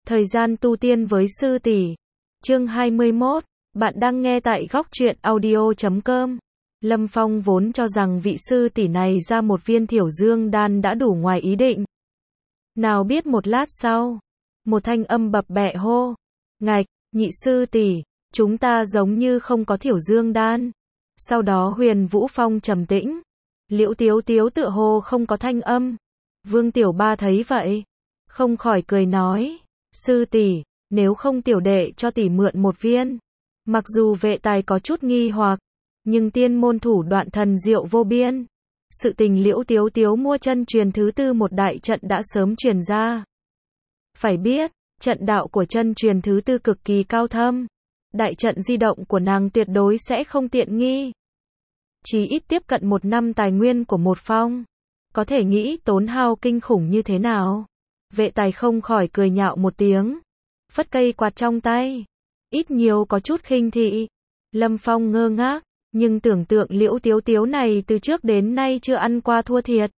Thời gian tu tiên với sư tỷ. Chương 21. Bạn đang nghe tại góc truyện audio.com. Lâm Phong vốn cho rằng vị sư tỷ này ra một viên thiểu dương đan đã đủ ngoài ý định. Nào biết một lát sau, một thanh âm bập bẹ hô: "Ngạch, nhị sư tỷ, chúng ta giống như không có thiểu dương đan." Sau đó Huyền Vũ Phong trầm tĩnh. Liễu Tiếu Tiếu tựa hồ không có thanh âm. Vương Tiểu Ba thấy vậy, không khỏi cười nói: "Sư tỷ, nếu không tiểu đệ cho tỷ mượn một viên." Mặc dù vệ tài có chút nghi hoặc, nhưng tiên môn thủ đoạn thần diệu vô biên. Sự tình Liễu Tiếu Tiếu mua chân truyền thứ tư một đại trận đã sớm truyền ra. Phải biết, trận đạo của chân truyền thứ tư cực kỳ cao thâm. Đại trận di động của nàng tuyệt đối sẽ không tiện nghi. Chỉ ít tiếp cận 1 năm tài nguyên của một phong. Có thể nghĩ tốn hao kinh khủng như thế nào. Vệ tài không khỏi cười nhạo một tiếng, phất cây quạt trong tay, ít nhiều có chút khinh thị. Lâm Phong ngơ ngác, nhưng tưởng tượng Liễu Tiếu Tiếu này từ trước đến nay chưa ăn qua thua thiệt.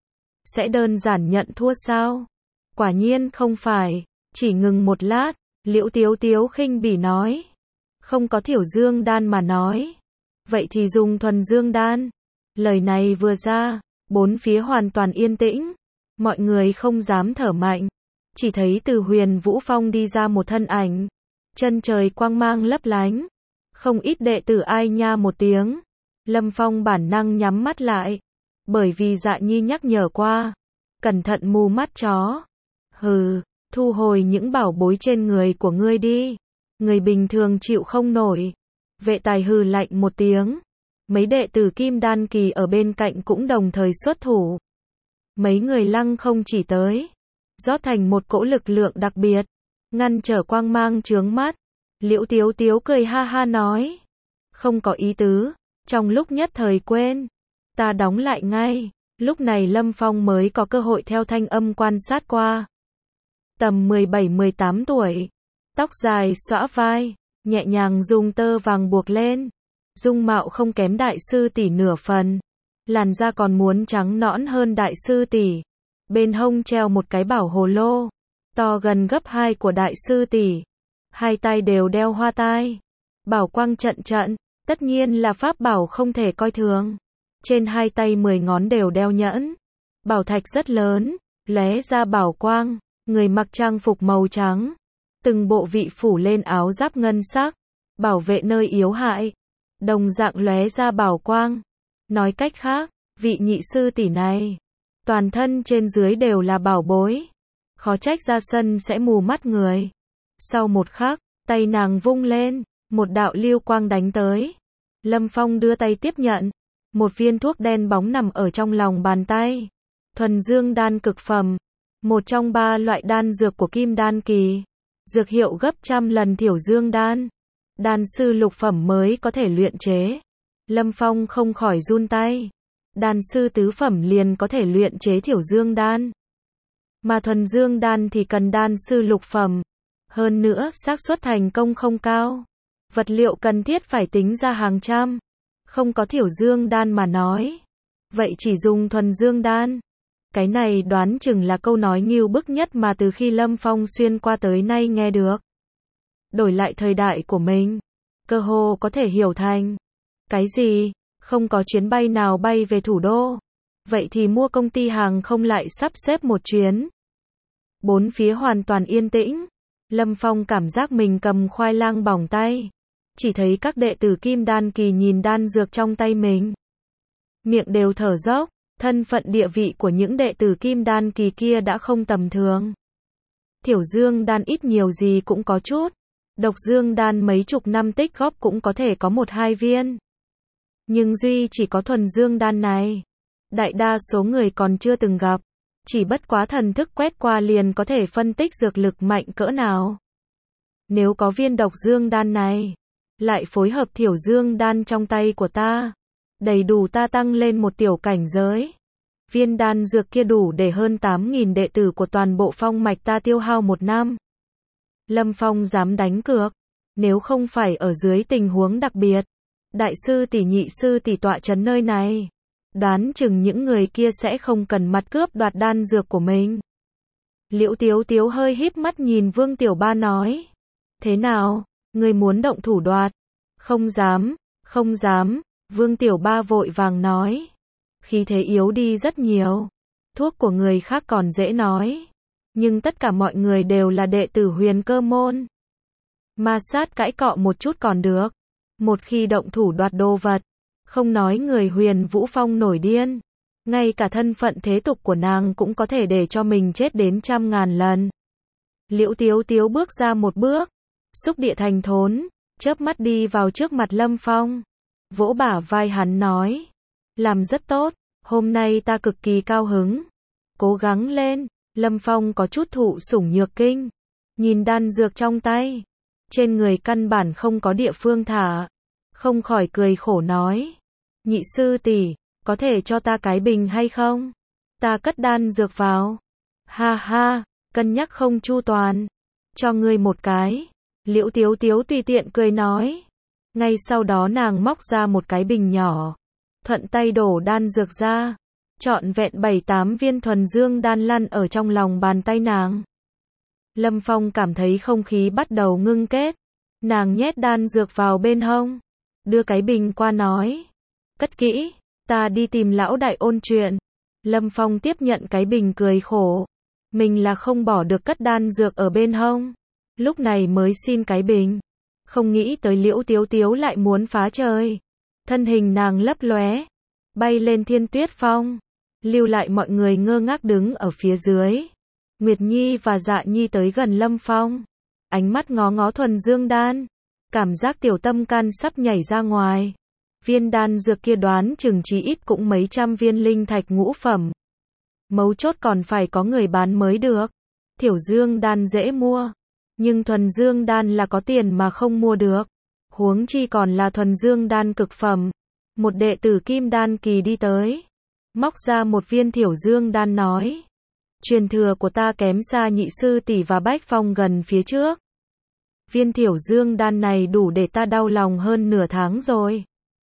Sẽ đơn giản nhận thua sao? Quả nhiên không phải. Chỉ ngừng một lát, Liễu Tiếu Tiếu khinh bỉ nói: "Không có thiểu dương đan mà nói. Vậy thì dùng thuần dương đan." Lời này vừa ra, bốn phía hoàn toàn yên tĩnh. Mọi người không dám thở mạnh. Chỉ thấy từ Huyền Vũ Phong đi ra một thân ảnh. Chân trời quang mang lấp lánh. Không ít đệ tử ai nha một tiếng. Lâm Phong bản năng nhắm mắt lại. Bởi vì Dạ Nhi nhắc nhở qua. Cẩn thận mù mắt chó. Hừ, thu hồi những bảo bối trên người của ngươi đi. Người bình thường chịu không nổi. Vệ tài hừ lạnh một tiếng. Mấy đệ tử Kim Đan kỳ ở bên cạnh cũng đồng thời xuất thủ. Mấy người lăng không chỉ tới, rót thành một cỗ lực lượng đặc biệt, ngăn trở quang mang chướng mắt. Liễu Tiếu Tiếu cười ha ha nói: "Không có ý tứ, trong lúc nhất thời quên, ta đóng lại ngay." Lúc này Lâm Phong mới có cơ hội theo thanh âm quan sát qua. Tầm 17-18 tuổi, tóc dài xõa vai, nhẹ nhàng dùng tơ vàng buộc lên, dung mạo không kém đại sư tỷ nửa phần. Làn da còn muốn trắng nõn hơn đại sư tỷ. Bên hông treo một cái bảo hồ lô, to gần gấp 2 của đại sư tỷ. Hai tay đều đeo hoa tai. Bảo quang trận trận, tất nhiên là pháp bảo không thể coi thường. Trên hai tay 10 ngón đều đeo nhẫn. Bảo thạch rất lớn, lóe ra bảo quang. Người mặc trang phục màu trắng. Từng bộ vị phủ lên áo giáp ngân sắc, bảo vệ nơi yếu hại. Đồng dạng lóe ra bảo quang. Nói cách khác, vị nhị sư tỷ này, toàn thân trên dưới đều là bảo bối. Khó trách ra sân sẽ mù mắt người. Sau một khắc, tay nàng vung lên, một đạo lưu quang đánh tới. Lâm Phong đưa tay tiếp nhận. Một viên thuốc đen bóng nằm ở trong lòng bàn tay. Thuần dương đan cực phẩm. Một trong 3 loại đan dược của Kim Đan kỳ. Dược hiệu gấp trăm lần thiểu dương đan. Đan sư lục phẩm mới có thể luyện chế. Lâm Phong không khỏi run tay. Đan sư tứ phẩm liền có thể luyện chế thiểu dương đan. Mà thuần dương đan thì cần đan sư lục phẩm. Hơn nữa, xác suất thành công không cao. Vật liệu cần thiết phải tính ra hàng trăm. Không có thiểu dương đan mà nói. Vậy chỉ dùng thuần dương đan. Cái này đoán chừng là câu nói ngưu bức nhất mà từ khi Lâm Phong xuyên qua tới nay nghe được. Đổi lại thời đại của mình, cơ hồ có thể hiểu thành: cái gì? Không có chuyến bay nào bay về thủ đô. Vậy thì mua công ty hàng không lại sắp xếp một chuyến. Bốn phía hoàn toàn yên tĩnh. Lâm Phong cảm giác mình cầm khoai lang bỏng tay. Chỉ thấy các đệ tử Kim Đan kỳ nhìn đan dược trong tay mình. Miệng đều thở dốc. Thân phận địa vị của những đệ tử Kim Đan kỳ kia đã không tầm thường. Thiểu dương đan ít nhiều gì cũng có chút. Độc dương đan mấy chục năm tích góp cũng có thể có 1-2 viên. Nhưng duy chỉ có thuần dương đan này, đại đa số người còn chưa từng gặp. Chỉ bất quá thần thức quét qua liền có thể phân tích dược lực mạnh cỡ nào. Nếu có viên độc dương đan này, lại phối hợp thiểu dương đan trong tay của ta, đầy đủ ta tăng lên một tiểu cảnh giới. Viên đan dược kia đủ để hơn 8.000 đệ tử của toàn bộ phong mạch ta tiêu hao 1 năm. Lâm Phong dám đánh cược. Nếu không phải ở dưới tình huống đặc biệt, đại sư tỷ nhị sư tỷ tọa trấn nơi này, đoán chừng những người kia sẽ không cần mặt cướp đoạt đan dược của mình. Liễu Tiếu Tiếu hơi híp mắt nhìn Vương Tiểu Ba nói. Thế nào, ngươi muốn động thủ đoạt? Không dám, không dám, Vương Tiểu Ba vội vàng nói. Khí thế yếu đi rất nhiều. Thuốc của người khác còn dễ nói. Nhưng tất cả mọi người đều là đệ tử Huyền Cơ môn. Ma sát cãi cọ một chút còn được. Một khi động thủ đoạt đồ vật, không nói người Huyền Vũ Phong nổi điên. Ngay cả thân phận thế tục của nàng cũng có thể để cho mình chết đến 100.000 lần. Liễu Tiếu Tiếu bước ra một bước, xúc địa thành thốn, chớp mắt đi vào trước mặt Lâm Phong. Vỗ bả vai hắn nói. Làm rất tốt, hôm nay ta cực kỳ cao hứng. Cố gắng lên, Lâm Phong có chút thụ sủng nhược kinh. Nhìn đan dược trong tay, trên người căn bản không có địa phương thả. Không khỏi cười khổ nói. Nhị sư tỷ, có thể cho ta cái bình hay không? Ta cất đan dược vào. Ha ha, cân nhắc không chu toàn. Cho ngươi một cái. Liễu Tiếu Tiếu tùy tiện cười nói. Ngay sau đó nàng móc ra một cái bình nhỏ. Thuận tay đổ đan dược ra. Trọn vẹn 7-8 viên thuần dương đan lăn ở trong lòng bàn tay nàng. Lâm Phong cảm thấy không khí bắt đầu ngưng kết. Nàng nhét đan dược vào bên hông. Đưa cái bình qua nói. Cất kỹ, ta đi tìm lão đại ôn chuyện. Lâm Phong tiếp nhận cái bình cười khổ. Mình là không bỏ được cất đan dược ở bên hông. Lúc này mới xin cái bình. Không nghĩ tới Liễu Tiếu Tiếu lại muốn phá trời. Thân hình nàng lấp lóe, bay lên Thiên Tuyết Phong. Lưu lại mọi người ngơ ngác đứng ở phía dưới. Nguyệt Nhi và Dạ Nhi tới gần Lâm Phong. Ánh mắt ngó ngó thuần dương đan. Cảm giác tiểu tâm can sắp nhảy ra ngoài. Viên đan dược kia đoán chừng chí ít cũng mấy trăm viên linh thạch ngũ phẩm. Mấu chốt còn phải có người bán mới được. Tiểu dương đan dễ mua. Nhưng thuần dương đan là có tiền mà không mua được. Huống chi còn là thuần dương đan cực phẩm. Một đệ tử kim đan kỳ đi tới. Móc ra một viên tiểu dương đan nói. Truyền thừa của ta kém xa nhị sư tỷ và Bách Phong gần phía trước. Viên tiểu dương đan này đủ để ta đau lòng hơn nửa tháng rồi.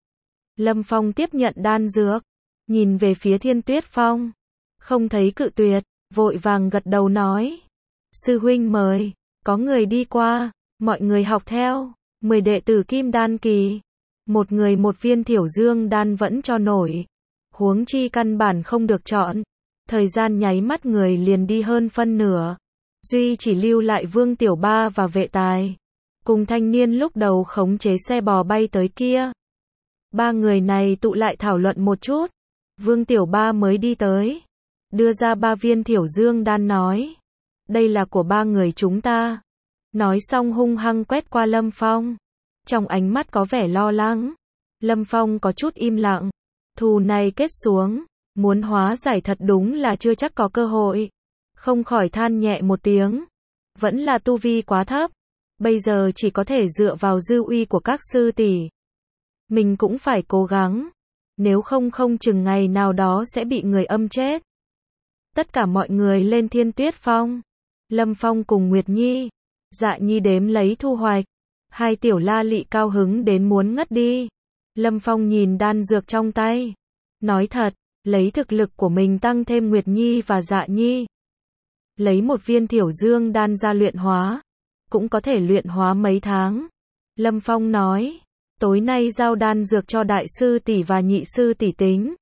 Lâm Phong tiếp nhận đan dược. Nhìn về phía Thiên Tuyết Phong. Không thấy cự tuyệt. Vội vàng gật đầu nói. Sư huynh mời. Có người đi qua. Mọi người học theo. 10 đệ tử kim đan kỳ. Một người một viên tiểu dương đan vẫn cho nổi. Huống chi căn bản không được chọn. Thời gian nháy mắt người liền đi hơn phân nửa. Duy chỉ lưu lại Vương Tiểu Ba và vệ tài. Cùng thanh niên lúc đầu khống chế xe bò bay tới kia. Ba người này tụ lại thảo luận một chút. Vương Tiểu Ba mới đi tới. Đưa ra 3 viên tiểu dương đan nói. Đây là của 3 người chúng ta. Nói xong hung hăng quét qua Lâm Phong. Trong ánh mắt có vẻ lo lắng. Lâm Phong có chút im lặng. Thù này kết xuống. Muốn hóa giải thật đúng là chưa chắc có cơ hội. Không khỏi than nhẹ một tiếng. Vẫn là tu vi quá thấp. Bây giờ chỉ có thể dựa vào dư uy của các sư tỷ. Mình cũng phải cố gắng. Nếu không không chừng ngày nào đó sẽ bị người âm chết. Tất cả mọi người lên Thiên Tuyết Phong. Lâm Phong cùng Nguyệt Nhi, Dạ Nhi đếm lấy thu hoạch. Hai tiểu la lị cao hứng đến muốn ngất đi. Lâm Phong nhìn đan dược trong tay. Nói thật, lấy thực lực của mình tăng thêm Nguyệt Nhi và Dạ Nhi. Lấy một viên tiểu dương đan ra luyện hóa. Cũng có thể luyện hóa mấy tháng. Lâm Phong nói. Tối nay giao đan dược cho đại sư tỷ và nhị sư tỷ tính.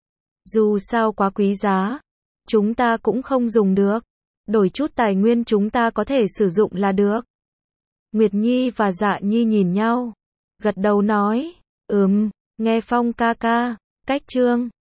Dù sao quá quý giá. Chúng ta cũng không dùng được. Đổi chút tài nguyên chúng ta có thể sử dụng là được. Nguyệt Nhi và Dạ Nhi nhìn nhau. Gật đầu nói. Nghe Phong ca ca. Cách chương